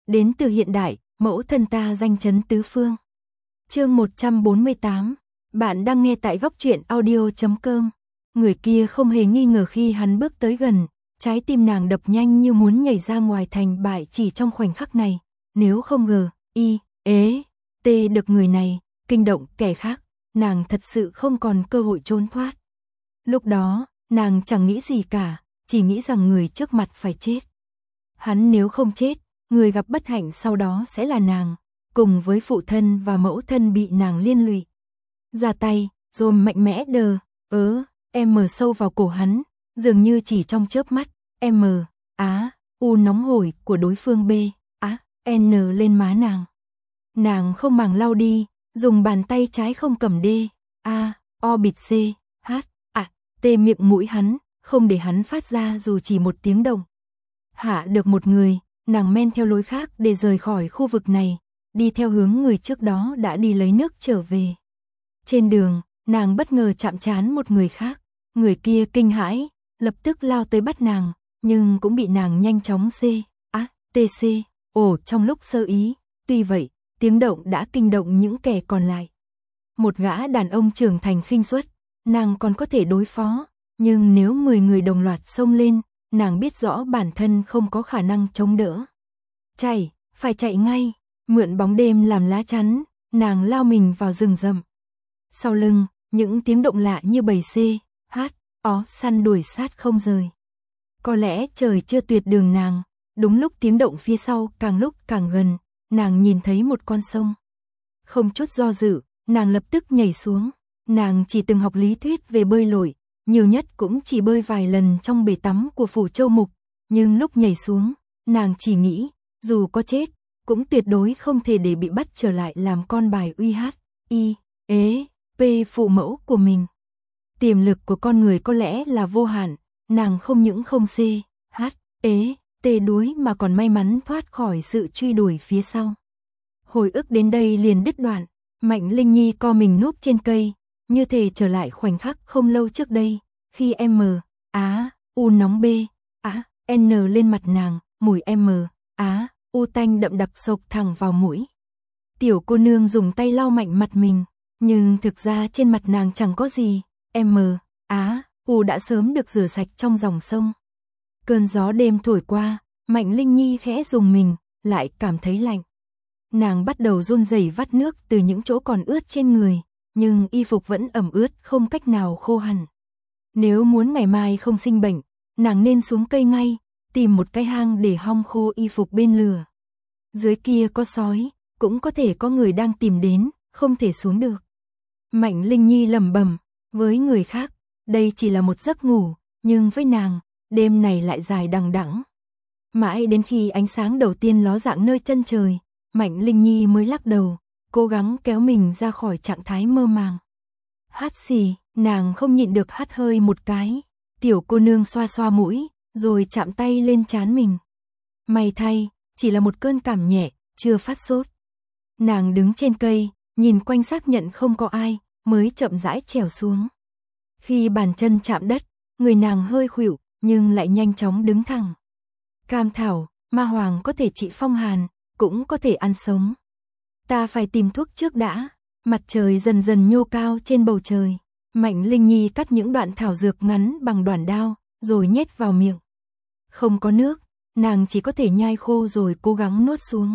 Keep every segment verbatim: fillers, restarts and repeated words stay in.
đến từ hiện đại, mẫu thân ta danh chấn tứ phương. Chương một trăm bốn mươi tám, bạn đang nghe tại góc truyện audio chấm com. Người kia không hề nghi ngờ khi hắn bước tới gần, trái tim nàng đập nhanh như muốn nhảy ra ngoài thành bại chỉ trong khoảnh khắc này, nếu không ngờ, y, ế, tê được người này, kinh động kẻ khác, nàng thật sự không còn cơ hội trốn thoát. Lúc đó, nàng chẳng nghĩ gì cả, chỉ nghĩ rằng người trước mặt phải chết. Hắn nếu không chết, người gặp bất hạnh sau đó sẽ là nàng, cùng với phụ thân và mẫu thân bị nàng liên lụy. Ra tay, rồi mạnh mẽ đờ, ớ, em mờ sâu vào cổ hắn, dường như chỉ trong chớp mắt, em mờ, á, u nóng hổi của đối phương b, á, n lên má nàng. Nàng không màng lau đi, dùng bàn tay trái không cầm d, a, o bịt c, h, à, t miệng mũi hắn, không để hắn phát ra dù chỉ một tiếng động. Hạ được một người, nàng men theo lối khác để rời khỏi khu vực này, đi theo hướng người trước đó đã đi lấy nước trở về. Trên đường, nàng bất ngờ chạm trán một người khác, người kia kinh hãi, lập tức lao tới bắt nàng, nhưng cũng bị nàng nhanh chóng c, á, tc, ổ trong lúc sơ ý, tuy vậy, tiếng động đã kinh động những kẻ còn lại. Một gã đàn ông trưởng thành khinh suất, nàng còn có thể đối phó, nhưng nếu mười người đồng loạt xông lên, nàng biết rõ bản thân không có khả năng chống đỡ. Chạy, phải chạy ngay, mượn bóng đêm làm lá chắn, nàng lao mình vào rừng rậm. Sau lưng, những tiếng động lạ như bầy c, h, ó săn đuổi sát không rời. Có lẽ trời chưa tuyệt đường nàng, đúng lúc tiếng động phía sau càng lúc càng gần, nàng nhìn thấy một con sông. Không chút do dự, nàng lập tức nhảy xuống, nàng chỉ từng học lý thuyết về bơi lội, nhiều nhất cũng chỉ bơi vài lần trong bể tắm của Phủ Châu Mục, nhưng lúc nhảy xuống, nàng chỉ nghĩ, dù có chết, cũng tuyệt đối không thể để bị bắt trở lại làm con bài uy hát, y, ế, p phụ mẫu của mình. Tiềm lực của con người có lẽ là vô hạn, nàng không những không c, h, ế, tê đuối mà còn may mắn thoát khỏi sự truy đuổi phía sau. Hồi ức đến đây liền đứt đoạn, Mạnh Linh Nhi co mình núp trên cây, như thể trở lại khoảnh khắc không lâu trước đây, khi M, á, u nóng b, á, n lên mặt nàng, mùi M, á, u tanh đậm đặc sộc thẳng vào mũi. Tiểu cô nương dùng tay lau mạnh mặt mình, nhưng thực ra trên mặt nàng chẳng có gì, M, á, u đã sớm được rửa sạch trong dòng sông. Cơn gió đêm thổi qua, Mạnh Linh Nhi khẽ rùng mình, lại cảm thấy lạnh. Nàng bắt đầu run rẩy vắt nước từ những chỗ còn ướt trên người, nhưng y phục vẫn ẩm ướt không cách nào khô hẳn. Nếu muốn ngày mai không sinh bệnh, nàng nên xuống cây ngay, tìm một cái hang để hong khô y phục bên lửa. Dưới kia có sói, cũng có thể có người đang tìm đến, không thể xuống được. Mạnh Linh Nhi lẩm bẩm, với người khác, đây chỉ là một giấc ngủ, nhưng với nàng, đêm này lại dài đằng đẵng. Mãi đến khi ánh sáng đầu tiên ló dạng nơi chân trời, Mạnh Linh Nhi mới lắc đầu, cố gắng kéo mình ra khỏi trạng thái mơ màng. Hắt xì, nàng không nhịn được hắt hơi một cái, tiểu cô nương xoa xoa mũi, rồi chạm tay lên trán mình. May thay, chỉ là một cơn cảm nhẹ, chưa phát sốt. Nàng đứng trên cây, nhìn quanh xác nhận không có ai, mới chậm rãi trèo xuống. Khi bàn chân chạm đất, người nàng hơi khuỵu, nhưng lại nhanh chóng đứng thẳng. Cam thảo, ma hoàng có thể trị phong hàn, cũng có thể ăn sống. Ta phải tìm thuốc trước đã. Mặt trời dần dần nhô cao trên bầu trời. Mạnh Linh Nhi cắt những đoạn thảo dược ngắn bằng đoản đao, rồi nhét vào miệng. Không có nước, nàng chỉ có thể nhai khô rồi cố gắng nuốt xuống.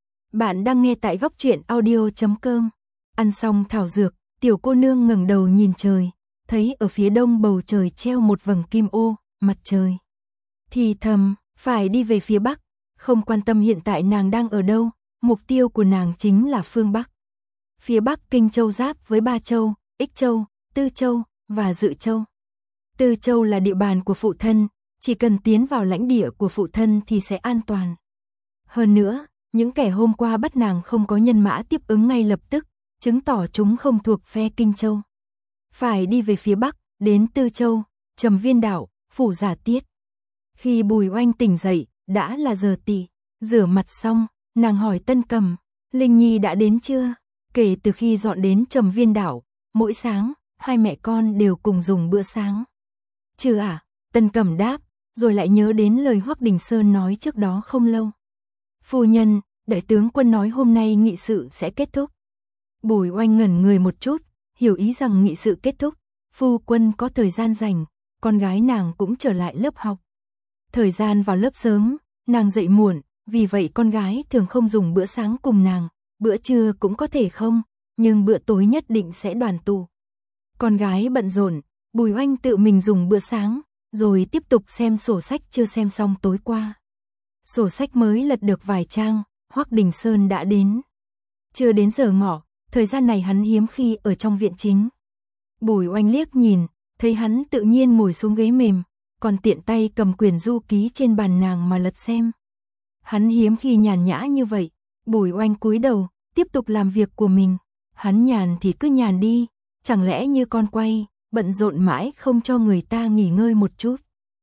Bạn đang nghe tại góc truyện audio chấm com. Ăn xong thảo dược, tiểu cô nương ngẩng đầu nhìn trời, thấy ở phía đông bầu trời treo một vầng kim ô, mặt trời. Thì thầm, phải đi về phía bắc, không quan tâm hiện tại nàng đang ở đâu, mục tiêu của nàng chính là phương bắc. Phía bắc Kinh Châu giáp với Ba Châu, Ích Châu, Tư Châu và Dự Châu. Tư Châu là địa bàn của phụ thân, chỉ cần tiến vào lãnh địa của phụ thân thì sẽ an toàn. Hơn nữa, những kẻ hôm qua bắt nàng không có nhân mã tiếp ứng ngay lập tức, chứng tỏ chúng không thuộc phe Kinh Châu. Phải đi về phía bắc, đến Tư Châu, Trầm Viên Đảo, Phủ Giả Tiết. Khi Bùi Oanh tỉnh dậy, đã là giờ tỵ, rửa mặt xong, nàng hỏi Tân Cầm, Linh Nhi đã đến chưa? Kể từ khi dọn đến Trầm Viên Đảo, mỗi sáng, hai mẹ con đều cùng dùng bữa sáng. Chưa à? Tân Cầm đáp, rồi lại nhớ đến lời Hoắc Đình Sơn nói trước đó không lâu. Phu nhân, đại tướng quân nói hôm nay nghị sự sẽ kết thúc. Bùi Oanh ngẩn người một chút, hiểu ý rằng nghị sự kết thúc, phu quân có thời gian rảnh, con gái nàng cũng trở lại lớp học. Thời gian vào lớp sớm, nàng dậy muộn, vì vậy con gái thường không dùng bữa sáng cùng nàng, bữa trưa cũng có thể không, nhưng bữa tối nhất định sẽ đoàn tụ. Con gái bận rộn, Bùi Oanh tự mình dùng bữa sáng, rồi tiếp tục xem sổ sách chưa xem xong tối qua. Sổ sách mới lật được vài trang, Hoắc Đình Sơn đã đến. Chưa đến giờ ngọ, thời gian này hắn hiếm khi ở trong viện chính. Bùi Oanh liếc nhìn, thấy hắn tự nhiên ngồi xuống ghế mềm, còn tiện tay cầm quyển du ký trên bàn nàng mà lật xem. Hắn hiếm khi nhàn nhã như vậy, Bùi Oanh cúi đầu, tiếp tục làm việc của mình. Hắn nhàn thì cứ nhàn đi, chẳng lẽ như con quay, bận rộn mãi không cho người ta nghỉ ngơi một chút.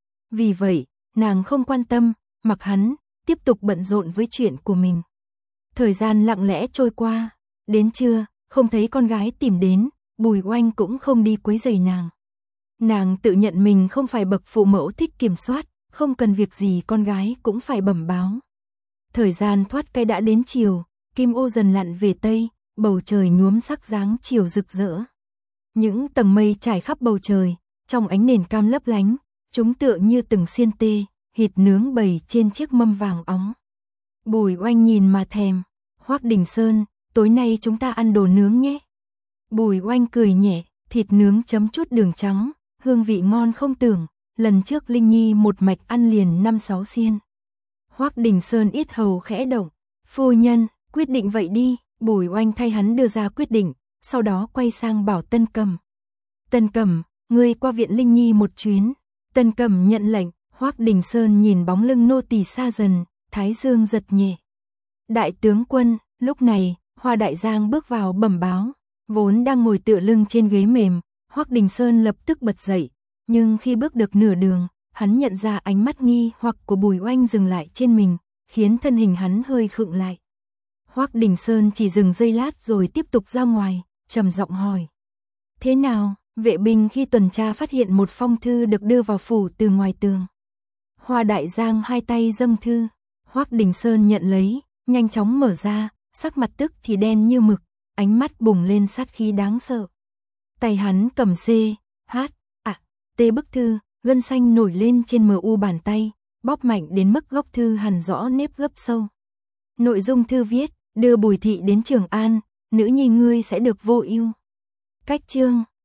Vì vậy, nàng không quan tâm, mặc hắn, tiếp tục bận rộn với chuyện của mình. Thời gian lặng lẽ trôi qua, đến trưa, không thấy con gái tìm đến, Bùi Oanh cũng không đi quấy rầy nàng. Nàng tự nhận mình không phải bậc phụ mẫu thích kiểm soát, không cần việc gì con gái cũng phải bẩm báo. Thời gian thoát cái đã đến chiều, kim ô dần lặn về tây, bầu trời nhuốm sắc dáng chiều rực rỡ. Những tầng mây trải khắp bầu trời, trong ánh nền cam lấp lánh, chúng tựa như từng xiên tê, thịt nướng bày trên chiếc mâm vàng óng. Bùi Oanh nhìn mà thèm, Hoắc Đình Sơn, tối nay chúng ta ăn đồ nướng nhé. Bùi Oanh cười nhẹ, thịt nướng chấm chút đường trắng, hương vị ngon không tưởng, lần trước Linh Nhi một mạch ăn liền năm sáu xiên. Hoắc Đình Sơn yết hầu khẽ động, phu nhân, quyết định vậy đi, Bùi Oanh thay hắn đưa ra quyết định, sau đó quay sang bảo Tân Cầm. Tân Cầm, ngươi qua viện Linh Nhi một chuyến. Tân Cầm nhận lệnh, Hoắc Đình Sơn nhìn bóng lưng nô tỳ xa dần, thái dương giật nhẹ. Đại tướng quân, lúc này, Hoa Đại Giang bước vào bẩm báo, vốn đang ngồi tựa lưng trên ghế mềm, Hoắc Đình Sơn lập tức bật dậy, nhưng khi bước được nửa đường, hắn nhận ra ánh mắt nghi hoặc của Bùi Oanh dừng lại trên mình, khiến thân hình hắn hơi khựng lại. Hoắc Đình Sơn chỉ dừng giây lát rồi tiếp tục ra ngoài, trầm giọng hỏi. Thế nào, vệ binh khi tuần tra phát hiện một phong thư được đưa vào phủ từ ngoài tường. Hoa Đại Giang hai tay dâng thư, Hoắc Đình Sơn nhận lấy, nhanh chóng mở ra, sắc mặt tức thì đen như mực, ánh mắt bùng lên sát khí đáng sợ. Tay hắn cầm C, H, à, T bức thư, gân xanh nổi lên trên mờ u bàn tay, bóp mạnh đến mức góc thư hằn rõ nếp gấp sâu. Nội dung thư viết, đưa Bùi thị đến Trường An, nữ nhi ngươi sẽ được vô ưu. Cách chương